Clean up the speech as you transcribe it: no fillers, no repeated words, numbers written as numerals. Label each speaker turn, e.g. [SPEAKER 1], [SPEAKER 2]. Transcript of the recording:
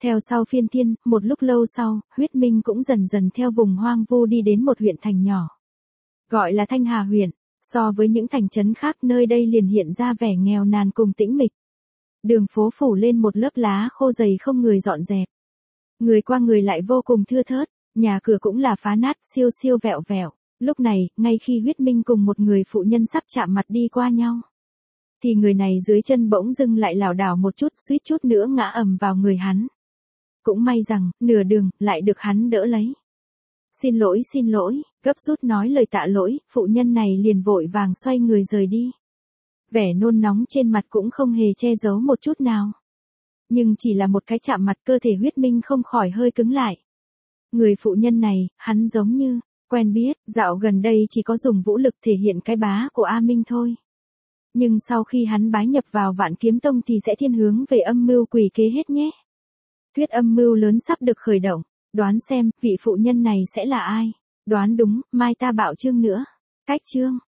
[SPEAKER 1] Theo sau Phiên Thiên, một lúc lâu sau, Huyết Minh cũng dần dần theo vùng hoang vu đi đến một huyện thành nhỏ. Gọi là Thanh Hà huyện, so với những thành trấn khác nơi đây liền hiện ra vẻ nghèo nàn cùng tĩnh mịch. Đường phố phủ lên một lớp lá khô dày không người dọn dẹp. Người qua người lại vô cùng thưa thớt, nhà cửa cũng là phá nát siêu siêu vẹo vẹo. Lúc này, ngay khi Huyết Minh cùng một người phụ nhân sắp chạm mặt đi qua nhau, thì người này dưới chân bỗng dưng lại lảo đảo một chút, suýt chút nữa ngã ầm vào người hắn. Cũng may rằng, nửa đường, lại được hắn đỡ lấy. Xin lỗi, gấp rút nói lời tạ lỗi, phụ nhân này liền vội vàng xoay người rời đi. Vẻ nôn nóng trên mặt cũng không hề che giấu một chút nào. Nhưng chỉ là một cái chạm mặt, cơ thể Huyết Minh không khỏi hơi cứng lại. Người phụ nhân này, hắn giống như quen biết, dạo gần đây chỉ có dùng vũ lực thể hiện cái bá của A Minh thôi. Nhưng sau khi hắn bái nhập vào Vạn Kiếm Tông thì sẽ thiên hướng về âm mưu quỷ kế hết nhé. Thuyết âm mưu lớn sắp được khởi động, đoán xem vị phụ nhân này sẽ là ai. Đoán đúng, mai ta bạo chương nữa. Cách chương